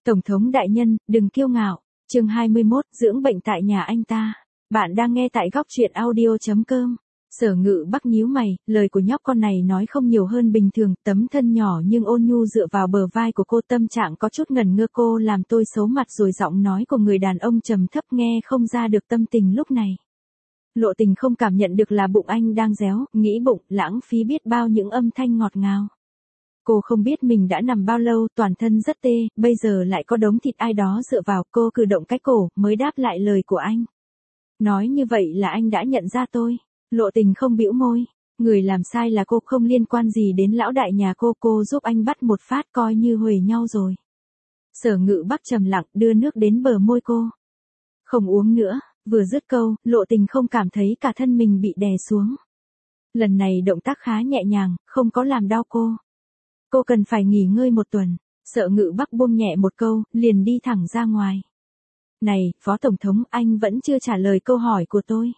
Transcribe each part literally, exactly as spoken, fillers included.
Tổng thống đại nhân, đừng kiêu ngạo. Chương hai mươi mốt, dưỡng bệnh tại nhà anh ta. Bạn đang nghe tại góc truyện audio chấm com. Sở Ngự Bắc nhíu mày, lời của nhóc con này nói không nhiều hơn bình thường, tấm thân nhỏ nhưng ôn nhu dựa vào bờ vai của cô, tâm trạng có chút ngần ngơ. Cô làm tôi xấu mặt rồi, giọng nói của người đàn ông trầm thấp nghe không ra được tâm tình lúc này. Lộ Tình không cảm nhận được là bụng anh đang réo, nghĩ bụng, lãng phí biết bao những âm thanh ngọt ngào. Cô không biết mình đã nằm bao lâu, toàn thân rất tê, bây giờ lại có đống thịt ai đó dựa vào, cô cử động cái cổ, mới đáp lại lời của anh. Nói như vậy là anh đã nhận ra tôi. Lộ Tình không bĩu môi, người làm sai là cô, không liên quan gì đến lão đại nhà cô, cô giúp anh bắt một phát coi như huề nhau rồi. Sở Ngự Bắc trầm lặng, đưa nước đến bờ môi cô. Không uống nữa, vừa dứt câu, Lộ Tình không cảm thấy cả thân mình bị đè xuống. Lần này động tác khá nhẹ nhàng, không có làm đau cô. Cô cần phải nghỉ ngơi một tuần. Sở Ngự Bắc buông nhẹ một câu, liền đi thẳng ra ngoài. Này, Phó Tổng thống, anh vẫn chưa trả lời câu hỏi của tôi.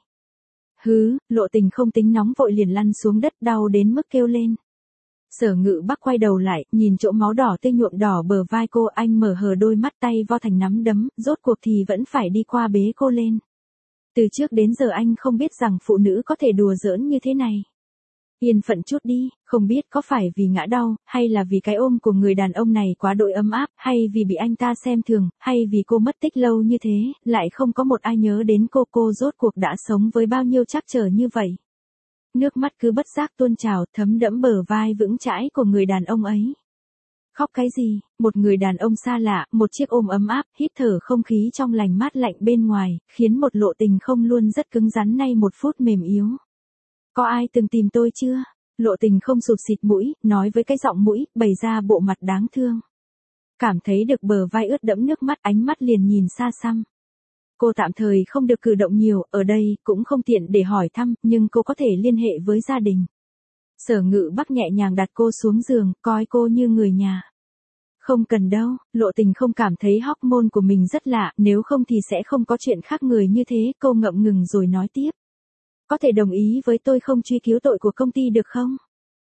Hứ, Lộ Tình không tính nóng vội liền lăn xuống đất, đau đến mức kêu lên. Sở Ngự Bắc quay đầu lại, nhìn chỗ máu đỏ tê nhuộm đỏ bờ vai cô, anh mở hờ đôi mắt, tay vo thành nắm đấm, rốt cuộc thì vẫn phải đi qua bế cô lên. Từ trước đến giờ anh không biết rằng phụ nữ có thể đùa giỡn như thế này. Yên phận chút đi, không biết có phải vì ngã đau, hay là vì cái ôm của người đàn ông này quá đỗi ấm áp, hay vì bị anh ta xem thường, hay vì cô mất tích lâu như thế, lại không có một ai nhớ đến cô, cô rốt cuộc đã sống với bao nhiêu trắc trở như vậy. Nước mắt cứ bất giác tuôn trào, thấm đẫm bờ vai vững chãi của người đàn ông ấy. Khóc cái gì, một người đàn ông xa lạ, một chiếc ôm ấm áp, hít thở không khí trong lành mát lạnh bên ngoài, khiến một Lộ Tình không luôn rất cứng rắn nay một phút mềm yếu. Có ai từng tìm tôi chưa? Lộ Tình không sụt xịt mũi, nói với cái giọng mũi, bày ra bộ mặt đáng thương. Cảm thấy được bờ vai ướt đẫm nước mắt, ánh mắt liền nhìn xa xăm. Cô tạm thời không được cử động nhiều, ở đây cũng không tiện để hỏi thăm, nhưng cô có thể liên hệ với gia đình. Sở Ngự Bắc nhẹ nhàng đặt cô xuống giường, coi cô như người nhà. Không cần đâu, Lộ Tình không cảm thấy hormone của mình rất lạ, nếu không thì sẽ không có chuyện khác người như thế, cô ngậm ngừng rồi nói tiếp. Có thể đồng ý với tôi không truy cứu tội của công ty được không?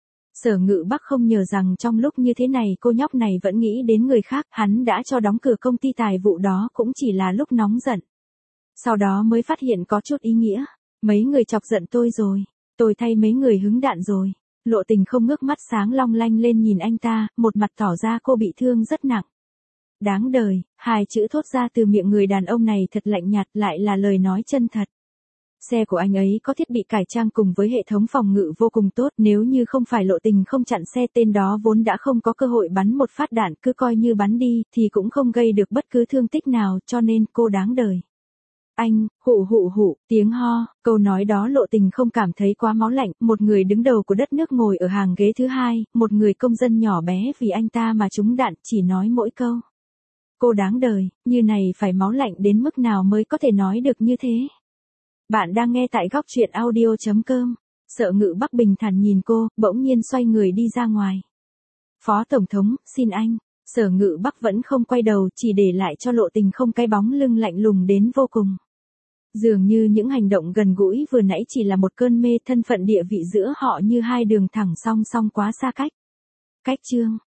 Sở Ngự Bắc không ngờ rằng trong lúc như thế này cô nhóc này vẫn nghĩ đến người khác, hắn đã cho đóng cửa công ty tài vụ đó cũng chỉ là lúc nóng giận. Sau đó mới phát hiện có chút ý nghĩa. Mấy người chọc giận tôi rồi, tôi thay mấy người hứng đạn rồi. Lộ Tình không ngước mắt sáng long lanh lên nhìn anh ta, một mặt tỏ ra cô bị thương rất nặng. Đáng đời, hai chữ thốt ra từ miệng người đàn ông này thật lạnh nhạt, lại là lời nói chân thật. Xe của anh ấy có thiết bị cải trang cùng với hệ thống phòng ngự vô cùng tốt, nếu như không phải Lộ Tình không chặn xe, tên đó vốn đã không có cơ hội bắn một phát đạn, cứ coi như bắn đi, thì cũng không gây được bất cứ thương tích nào, cho nên cô đáng đời. Anh, hụ hụ hụ, tiếng ho, câu nói đó Lộ Tình không cảm thấy quá máu lạnh, một người đứng đầu của đất nước ngồi ở hàng ghế thứ hai, một người công dân nhỏ bé vì anh ta mà trúng đạn, chỉ nói mỗi câu. Cô đáng đời, như này phải máu lạnh đến mức nào mới có thể nói được như thế. Bạn đang nghe tại góc truyện audio chấm com. Sở Ngự Bắc bình thản nhìn cô, bỗng nhiên xoay người đi ra ngoài. Phó Tổng thống, xin anh. Sở Ngự Bắc vẫn không quay đầu, chỉ để lại cho Lộ Tình không cái bóng lưng lạnh lùng đến vô cùng. Dường như những hành động gần gũi vừa nãy chỉ là một cơn mê, thân phận địa vị giữa họ như hai đường thẳng song song quá xa cách. Cách chương.